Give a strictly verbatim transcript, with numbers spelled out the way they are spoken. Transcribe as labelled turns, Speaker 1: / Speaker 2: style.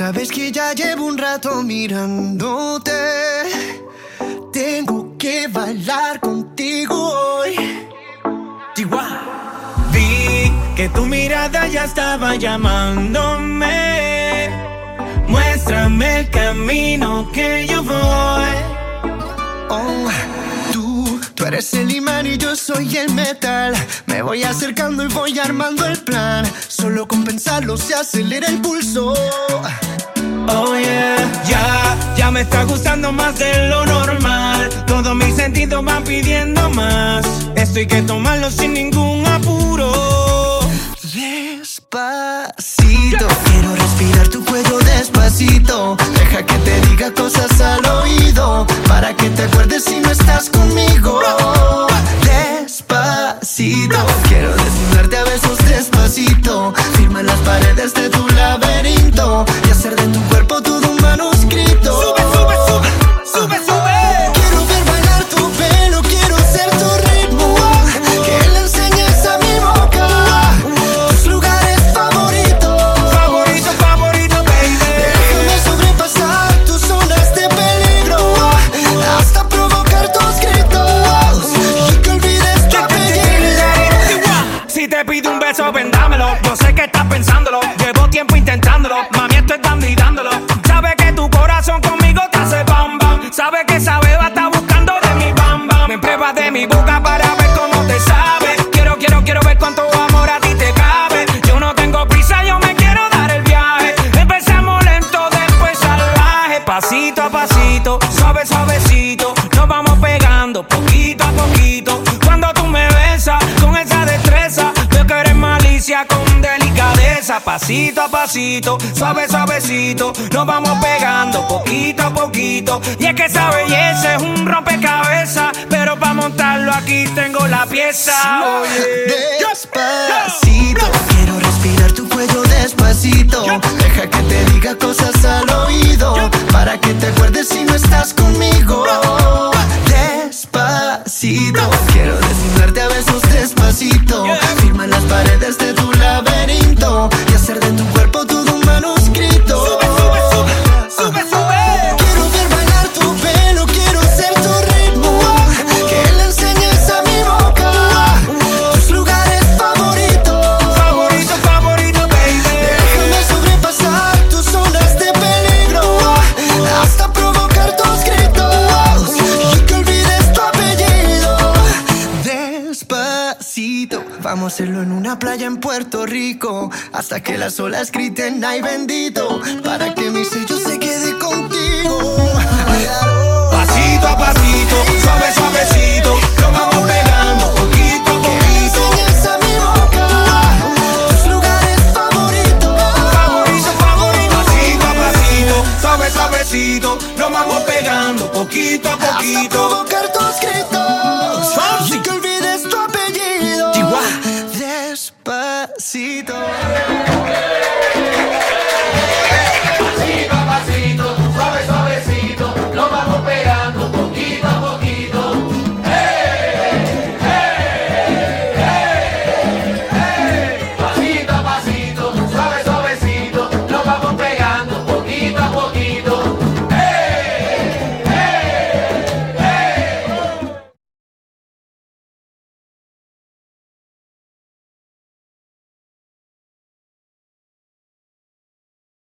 Speaker 1: sabes que ya llevo un rato mirándote. Tengo que bailar contigo hoy.
Speaker 2: Chihuahua. Vi que tu mirada ya estaba llamándome. Muéstrame el camino que yo voy.
Speaker 1: Oh, tú, tú eres el imán y yo soy el metal. Me voy acercando y voy armando el plan. Solo con pensarlo se acelera el pulso.
Speaker 2: Oh yeah, ya, ya me está gustando más de lo normal. Todos mis sentidos van pidiendo más. Esto hay que tomarlo sin ningún apuro.
Speaker 1: Despacito, quiero respirar tu cuello despacito. Deja que te diga cosas al oído, para que te acuerdes si no estás conmigo. Despacito, quiero desnudarte a besos despacito. Firma las paredes de tu laberinto y hacer de tu cuerpo todo un manuscrito.
Speaker 2: Sube, sube, sube, sube, sube.
Speaker 1: Quiero ver bailar tu pelo, quiero ser tu ritmo. Que le enseñes a mi boca tus lugares favoritos.
Speaker 2: Favorito, favorito, baby.
Speaker 1: Déjame sobrepasar tus zonas de peligro, hasta provocar tus gritos y que olvides tu apellido.
Speaker 2: Si te pido un beso, ven dámelo. Yo sé que estás pensándolo, llevo tiempo intentándolo. Mami, esto es dando y dándolo. Sabe que tu corazón conmigo te hace bam bam. Sabe que esa beba está buscando de mi bam bam. Me pruebas de mi boca para ver cómo te sabe. Quiero, quiero, quiero ver cuánto amor a ti te cabe. Yo no tengo prisa, yo me quiero dar el viaje. Empezamos lento, después salvaje. Pasito a pasito, suave, suavecito. Nos vamos pegando poquito a poquito. Cuando tú me besas con esa destreza, veo que eres malicia con delicadeza. Pasito a pasito, suave, suavecito. Nos vamos pegando poquito a poquito. Y es que esa belleza es un rompecabezas, pero para montarlo aquí tengo la pieza. Oye,
Speaker 1: despacito, quiero respirar tu cuello despacito. Deja que te diga cosas al oído, para que te acuerdes si no estás conmigo. Despacito, quiero desnudarte a besos despacito. Firma las paredes de tu laberinto y hacer de tu cuerpo todo un manuscrito.
Speaker 2: Sube, sube, sube, sube, sube.
Speaker 1: Quiero ver bailar tu pelo, quiero ser tu ritmo. Que le enseñes a mi boca tus lugares favoritos.
Speaker 2: Favorito, favorito, baby.
Speaker 1: Déjame sobrepasar tus zonas de peligro, hasta provocar tus gritos y que olvides tu apellido. Despacito, vamos a hacerlo en una playa en Puerto Rico, hasta que las olas griten ay bendito, para que mi sello se quede contigo.
Speaker 2: Pasito a pasito, suave, suavecito. Lo vamos pegando poquito a
Speaker 1: Que le
Speaker 2: poquito.
Speaker 1: enseñes a mi boca tus lugares favoritos.
Speaker 2: Favorito, favorito. Pasito a pasito, suave, suavecito. Lo vamos pegando poquito a
Speaker 1: Hasta
Speaker 2: poquito.
Speaker 1: provocar tus gritos
Speaker 2: Fonsi.
Speaker 1: y que olvides tu apellido.
Speaker 2: Chihuahua.
Speaker 1: Despacito.